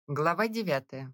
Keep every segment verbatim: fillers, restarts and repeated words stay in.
Глава девятая.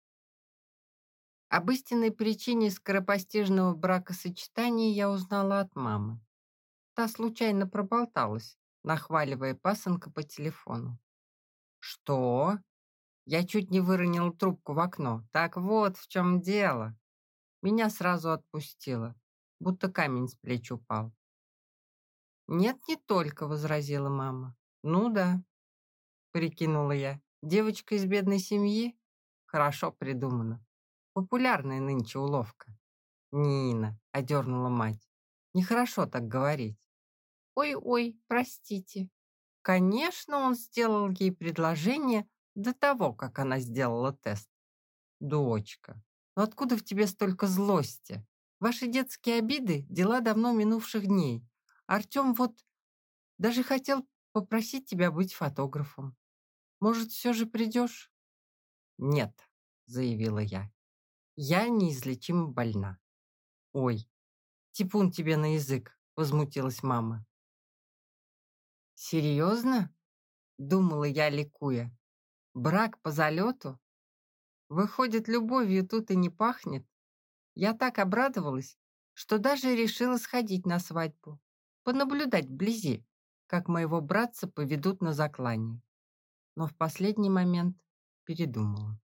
Об истинной причине скоропостижного бракосочетания я узнала от мамы. Та случайно проболталась, нахваливая пасынка по телефону. «Что?» Я чуть не выронила трубку в окно. «Так вот в чем дело». Меня сразу отпустило, будто камень с плеч упал. «Нет, не только», — возразила мама. «Ну да», — прикинула я. «Девочка из бедной семьи? Хорошо придумано. Популярная нынче уловка». «Нина», — одернула мать, — «нехорошо так говорить». «Ой-ой, простите». Конечно, он сделал ей предложение до того, как она сделала тест. «Дочка, ну откуда в тебе столько злости? Ваши детские обиды — дела давно минувших дней. Артем вот даже хотел попросить тебя быть фотографом. Может, все же придешь?» «Нет», — заявила я, — «я неизлечимо больна». «Ой, типун тебе на язык», — возмутилась мама. «Серьезно?» — думала я, ликуя. «Брак по залету? Выходит, любовью тут и не пахнет?» Я так обрадовалась, что даже решила сходить на свадьбу, понаблюдать вблизи, как моего братца поведут на заклание. Но в последний момент передумала.